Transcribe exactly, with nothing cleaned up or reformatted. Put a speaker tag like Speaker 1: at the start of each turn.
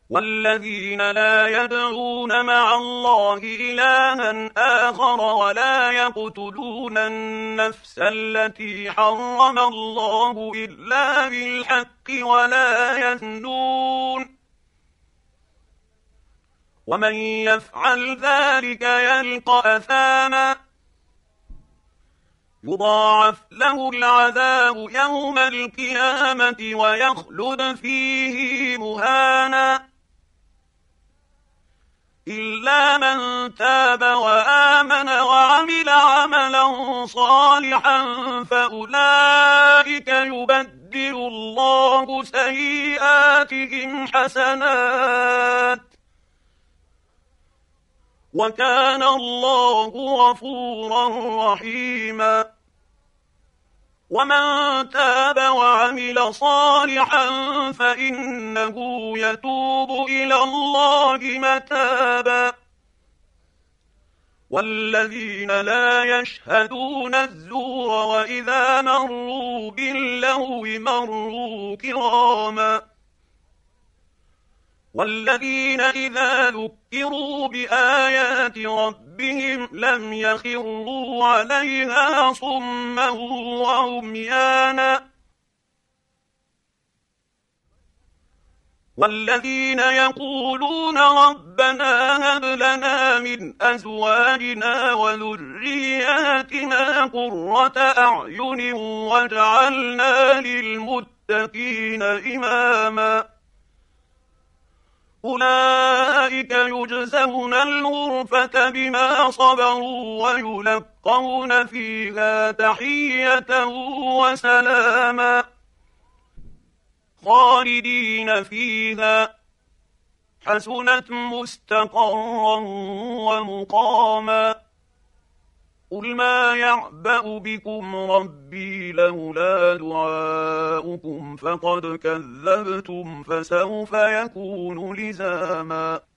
Speaker 1: والذين لا يدعون مع الله إلها آخر ولا يقتلون النفس التي حرم الله إلا بالحق ولا يزنون ومن يفعل ذلك يلقى أثاما يضاعف له العذاب يوم القيامة ويخلد فيه مهانا إلا من تاب وآمن وعمل عملا صالحا فأولئك يبدل الله سيئاتهم حسنات وكان الله غفورا رحيما ومن تاب وعمل صالحا فإنه يتوب إلى الله متابا والذين لا يشهدون الزور وإذا مروا باللغو مروا كراما والذين إذا ذكروا بآيات ربهم لم يخروا عليها صما وعميانا والذين يقولون ربنا هب لنا من أزواجنا وذرياتنا قرة أعين واجعلنا للمتقين إماما أولئك يجزون الغرفة بما صبروا ويلقون فيها تحية وسلاما خالدين فيها حسنت مستقرا ومقاما قل ما يعبأ بكم ربي لولا دعاؤكم فقد كذبتم فسوف يكون لزاما